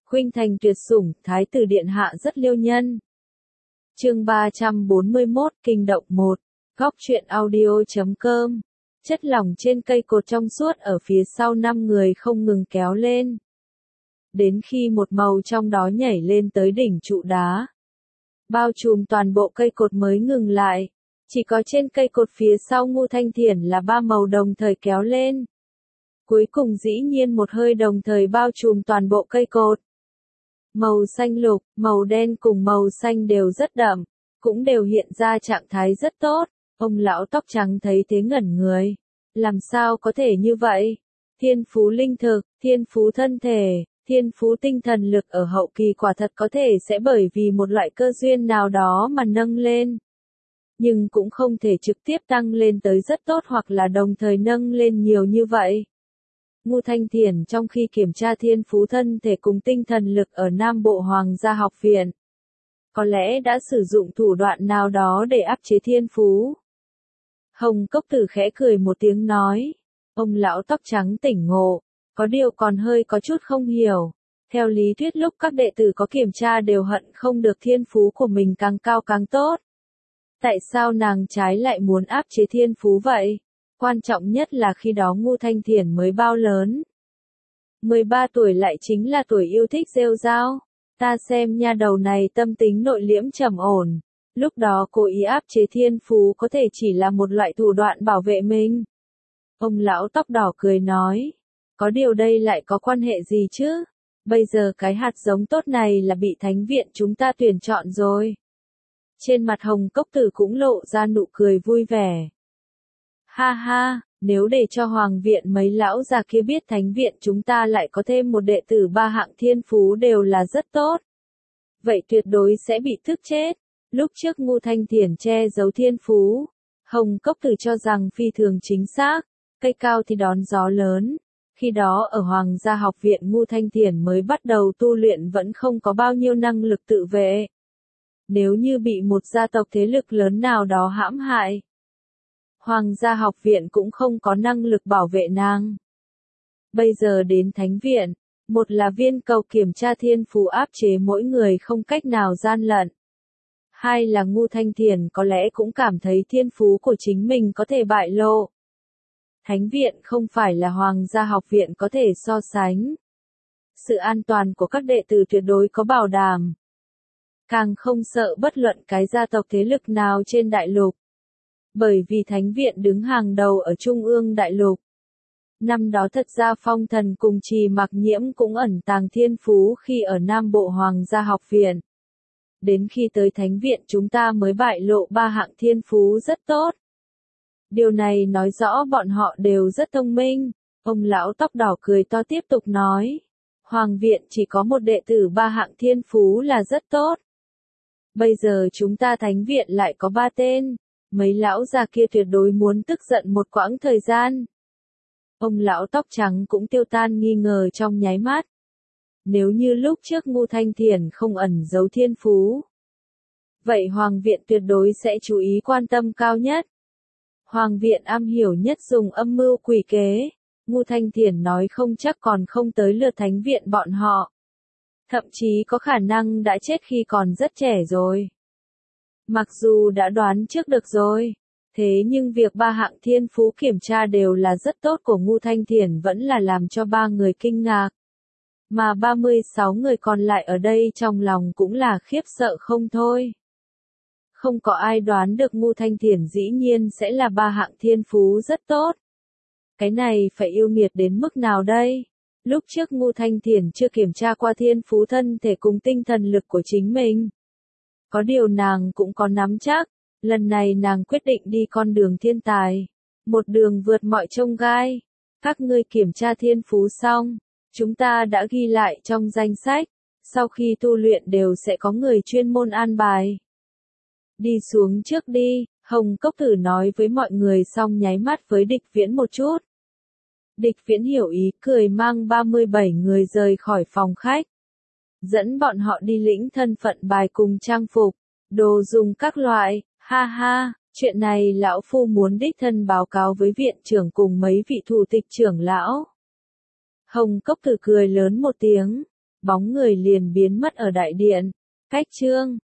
Khuynh thành tuyệt sủng, thái tử điện hạ rất liêu nhân. Chương 341, kinh động 1. Góc truyện audio.com. Chất lỏng trên cây cột trong suốt ở phía sau 5 người không ngừng kéo lên. Đến khi một màu trong đó nhảy lên tới đỉnh trụ đá, bao trùm toàn bộ cây cột mới ngừng lại. Chỉ có trên cây cột phía sau Ngưu Thanh Thiển là 3 màu đồng thời kéo lên. Cuối cùng dĩ nhiên một hơi đồng thời bao trùm toàn bộ cây cột. Màu xanh lục, màu đen cùng màu xanh đều rất đậm, cũng đều hiện ra trạng thái rất tốt. Ông lão tóc trắng thấy thế ngẩn người. Làm sao có thể như vậy? Thiên phú linh thực, thiên phú thân thể, thiên phú tinh thần lực ở hậu kỳ quả thật có thể sẽ bởi vì một loại cơ duyên nào đó mà nâng lên. Nhưng cũng không thể trực tiếp tăng lên tới rất tốt hoặc là đồng thời nâng lên nhiều như vậy. Ngưu Thanh Thiển trong khi kiểm tra thiên phú thân thể cùng tinh thần lực ở Nam Bộ Hoàng gia học viện, có lẽ đã sử dụng thủ đoạn nào đó để áp chế thiên phú. Hồng Cốc Tử khẽ cười một tiếng nói, ông lão tóc trắng tỉnh ngộ, có điều còn hơi có chút không hiểu. Theo lý thuyết lúc các đệ tử có kiểm tra đều hận không được thiên phú của mình càng cao càng tốt. Tại sao nàng trái lại muốn áp chế thiên phú vậy? Quan trọng nhất là khi đó Ngưu Thanh Thiển mới bao lớn. 13 tuổi lại chính là tuổi yêu thích rêu rao. Ta xem nha đầu này tâm tính nội liễm trầm ổn. Lúc đó cố ý áp chế thiên phú có thể chỉ là một loại thủ đoạn bảo vệ mình. Ông lão tóc đỏ cười nói. Có điều đây lại có quan hệ gì chứ? Bây giờ cái hạt giống tốt này là bị thánh viện chúng ta tuyển chọn rồi. Trên mặt Hồng Cốc Tử cũng lộ ra nụ cười vui vẻ. Ha ha, nếu để cho Hoàng viện mấy lão già kia biết thánh viện chúng ta lại có thêm một đệ tử 3 hạng thiên phú đều là rất tốt. Vậy tuyệt đối sẽ bị tức chết. Lúc trước Ngưu Thanh Thiển che giấu thiên phú, Hồng Cốc Tử cho rằng phi thường chính xác, cây cao thì đón gió lớn. Khi đó ở Hoàng gia học viện Ngưu Thanh Thiển mới bắt đầu tu luyện vẫn không có bao nhiêu năng lực tự vệ. Nếu như bị một gia tộc thế lực lớn nào đó hãm hại, Hoàng gia học viện cũng không có năng lực bảo vệ nàng. Bây giờ đến thánh viện, một là viên cầu kiểm tra thiên phú áp chế mỗi người không cách nào gian lận. Hai là Ngưu Thanh Thiển có lẽ cũng cảm thấy thiên phú của chính mình có thể bại lộ. Thánh viện không phải là Hoàng gia học viện có thể so sánh. Sự an toàn của các đệ tử tuyệt đối có bảo đảm. Càng không sợ bất luận cái gia tộc thế lực nào trên đại lục. Bởi vì thánh viện đứng hàng đầu ở trung ương đại lục. Năm đó thật ra Phong Thần cùng Trì Mặc Nhiễm cũng ẩn tàng thiên phú khi ở Nam Bộ Hoàng gia học viện. Đến khi tới thánh viện chúng ta mới bại lộ 3 hạng thiên phú rất tốt. Điều này nói rõ bọn họ đều rất thông minh. Ông lão tóc đỏ cười to tiếp tục nói. Hoàng viện chỉ có một đệ tử 3 hạng thiên phú là rất tốt. Bây giờ chúng ta thánh viện lại có 3 tên. Mấy lão già kia tuyệt đối muốn tức giận một quãng thời gian. Ông lão tóc trắng cũng tiêu tan nghi ngờ trong nháy mắt. Nếu như lúc trước Ngưu Thanh Thiển không ẩn giấu thiên phú, vậy Hoàng viện tuyệt đối sẽ chú ý quan tâm cao nhất. Hoàng viện am hiểu nhất dùng âm mưu quỷ kế. Ngưu Thanh Thiển nói không chắc còn không tới lượt thánh viện bọn họ. Thậm chí có khả năng đã chết khi còn rất trẻ rồi. Mặc dù đã đoán trước được rồi, thế nhưng việc 3 hạng thiên phú kiểm tra đều là rất tốt của Ngưu Thanh Thiển vẫn là làm cho 3 người kinh ngạc. Mà 36 người còn lại ở đây trong lòng cũng là khiếp sợ không thôi. Không có ai đoán được Ngưu Thanh Thiển dĩ nhiên sẽ là 3 hạng thiên phú rất tốt. Cái này phải yêu nghiệt đến mức nào đây? Lúc trước Ngưu Thanh Thiển chưa kiểm tra qua thiên phú thân thể cùng tinh thần lực của chính mình. Có điều nàng cũng có nắm chắc, lần này nàng quyết định đi con đường thiên tài. Một đường vượt mọi chông gai. Các ngươi kiểm tra thiên phú xong, chúng ta đã ghi lại trong danh sách, sau khi tu luyện đều sẽ có người chuyên môn an bài. Đi xuống trước đi, Hồng Cốc Tử nói với mọi người xong nháy mắt với Địch Viễn một chút. Địch Viễn hiểu ý cười mang 37 người rời khỏi phòng khách. Dẫn bọn họ đi lĩnh thân phận bài cùng trang phục, đồ dùng các loại, ha ha, chuyện này lão phu muốn đích thân báo cáo với viện trưởng cùng mấy vị thủ tịch trưởng lão. Hồng Cốc Tử cười lớn một tiếng, bóng người liền biến mất ở đại điện. Cách chương